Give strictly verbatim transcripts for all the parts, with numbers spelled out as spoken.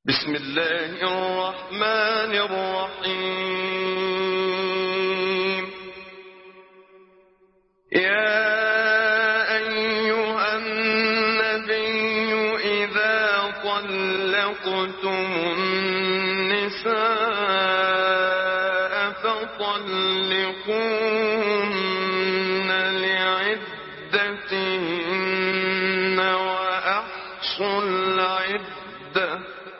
بسم الله الرحمن الرحيم. يا أيها النبي إذا طلقتم النساء فطلقوهن لعدتهن وأحصوا العدة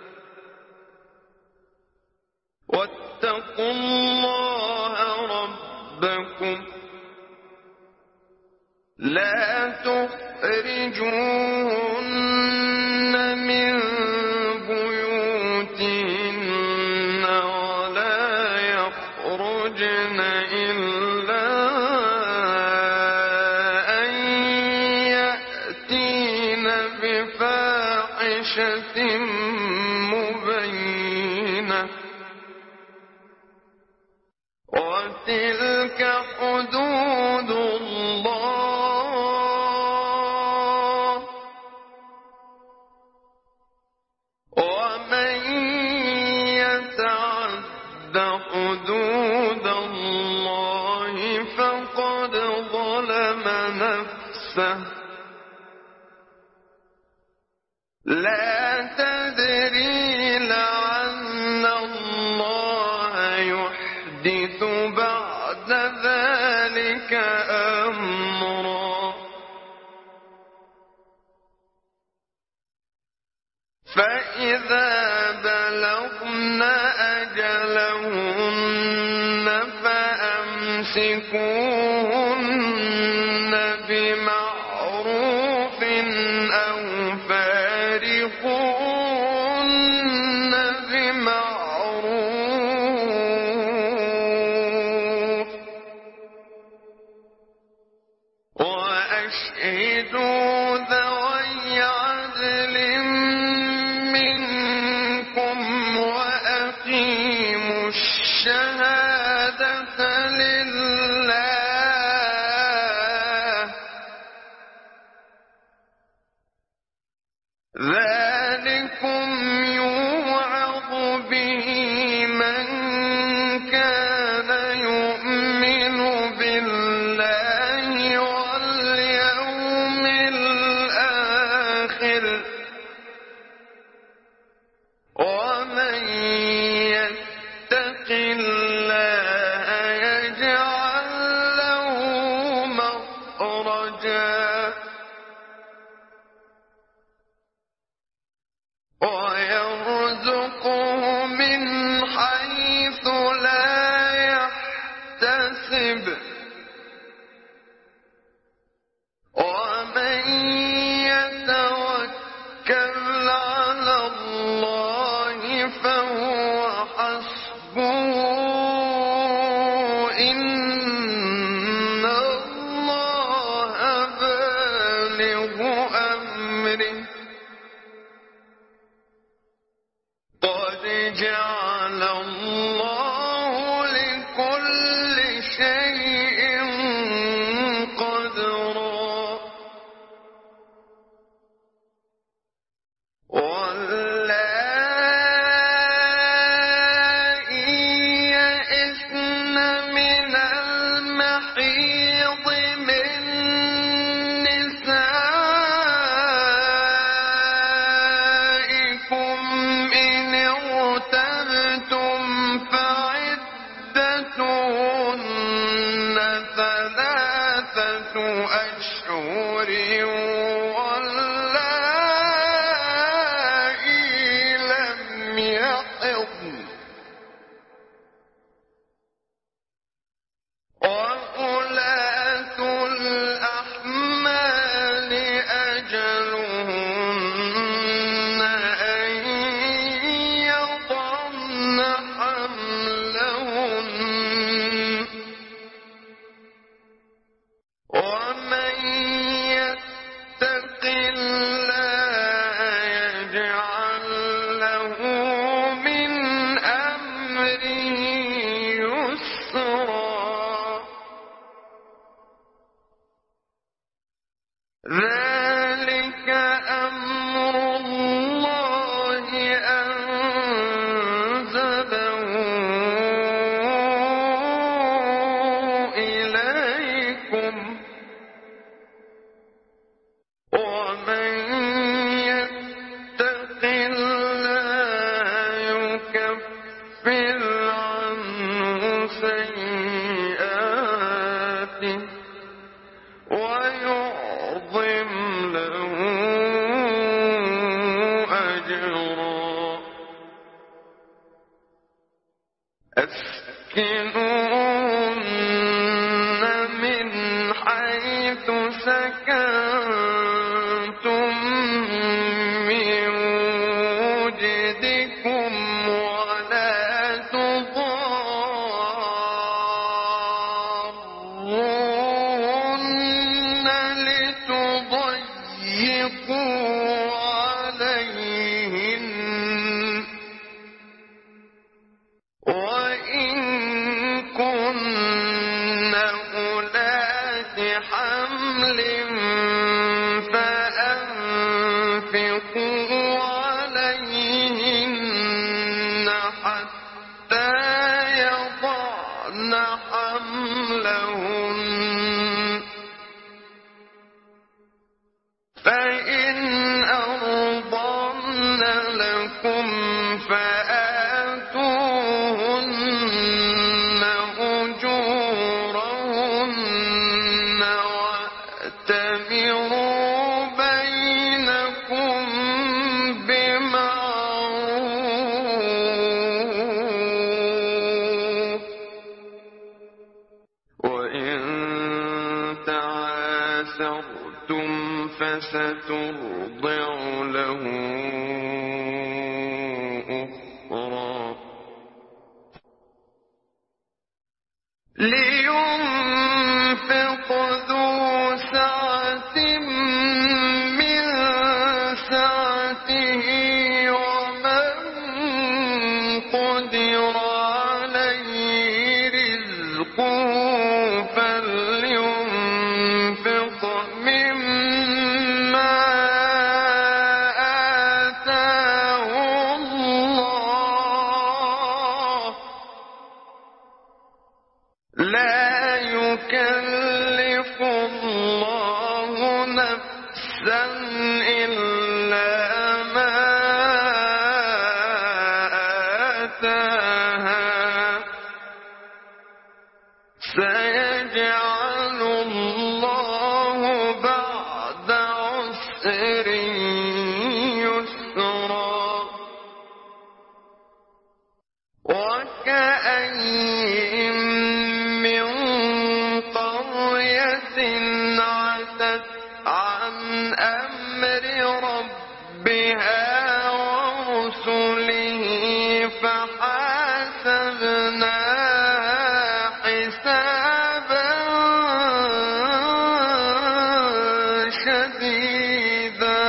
واتقوا الله ربكم لا تخرجوهن من بيوتهن ولا يخرجن إلا أن يأتين بفاحشة مبينة وتلك حدود الله ومن يتعد حدود الله فقد ظلم نفسه لا تدري لعل الله يحدث بعد ذلك أمرا فإذا بلغن أجلهن فأمسكوهن بمعروف أو فارقوهن بمعروف وأشهدوا ذوي عدل منكم وأقيموا الشهادة لله ذلكم يوعظ به من كان يؤمن بالله واليوم الآخر ومن يتق الله يجعل له مخرجا ويرزقه من حيث لا يحتسب ومن يتوكل على الله فهو حسبه إن الله بالغ أمره قد جعل الله لكل شيء قدرا واللائي يئسن من المحيض من نسائكم إن ارتبتم فعدتهن ثلاثة أشهر واللائي لم يحضن وأولاة الأحمال أجلهن أن يضعن حملهن ومن يتق الله يجعل له من أسكنوهن من حيث سكنتم من وجدكم ولا تضاروهن لتضيقوا عليهن وإن كن أولات حمل فأنفقوا عليهن حتى يضعن حملهن فإن أرضعن لكم فآتوهن أجورهن وأتمروا بينكم بمعروف وإن تعاسرتم فسترضع له أخرى لينفق ذو سعة من سعته ومن قدر عليه رزقه فلينفق مما آتاه الله لا يكلف الله نفسا إلا ما آتاها سيجعل الله بعد عسر يسرا وكأين من قرية عتت عن أمر ربها ورسله فحاسبناها حسابا شديدا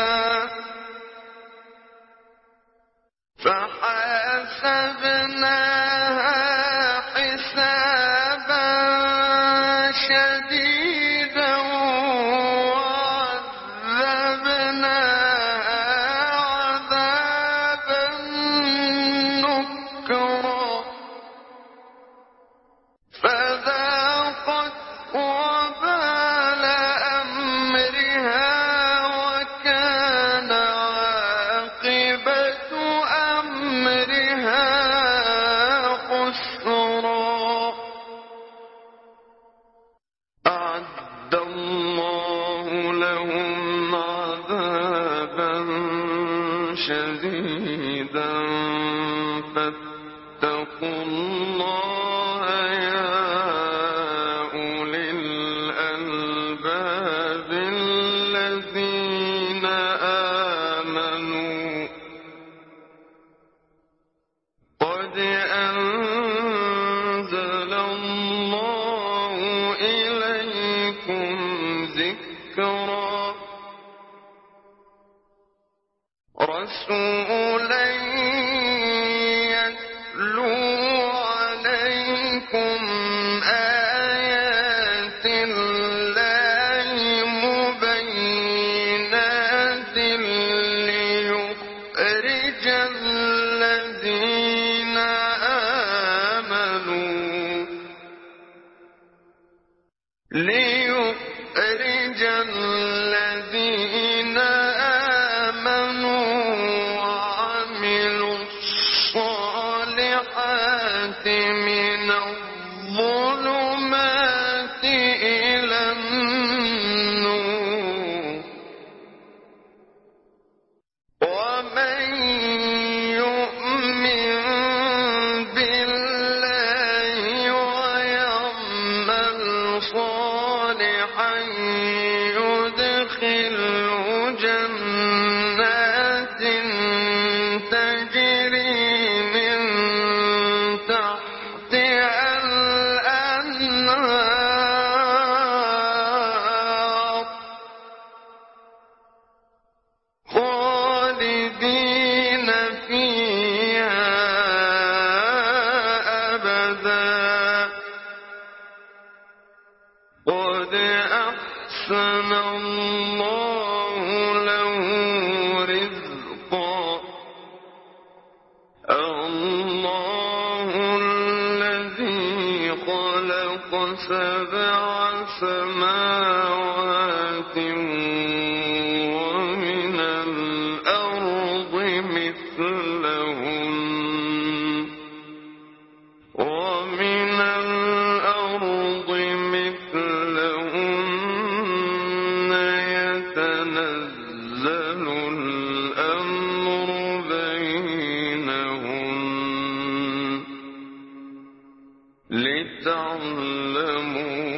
فحاسبناها حسابا شديدا وعذبناها عذابا نكرا فذاقت وبال أمرها وكان عاقبة أمرها خسرا أعد الله لهم عذابا شديدا فاتقوا الله يا أولي الألباب الذين آمنوا قد أنزل الله إليكم ذكرا رسولا يتلو عليكم آيات الله مبينات ليخرج الذين آمنوا ليخرج الذين آمنوا وعملوا الصالحات من الظلمات إلى النور ومن يؤمن بالله أحسن الله له رزقا الله الذي خلق سبع سماوات ومن الأرض مثلهن ومن الأرض مثلهن يتنزل الأمر بينهن لتعلموا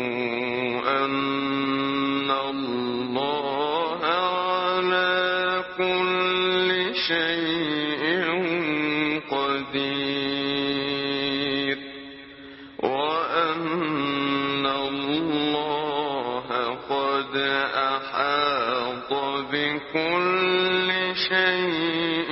أن الله على كل شيء قدير وأن الله قد أحاط بكل شيء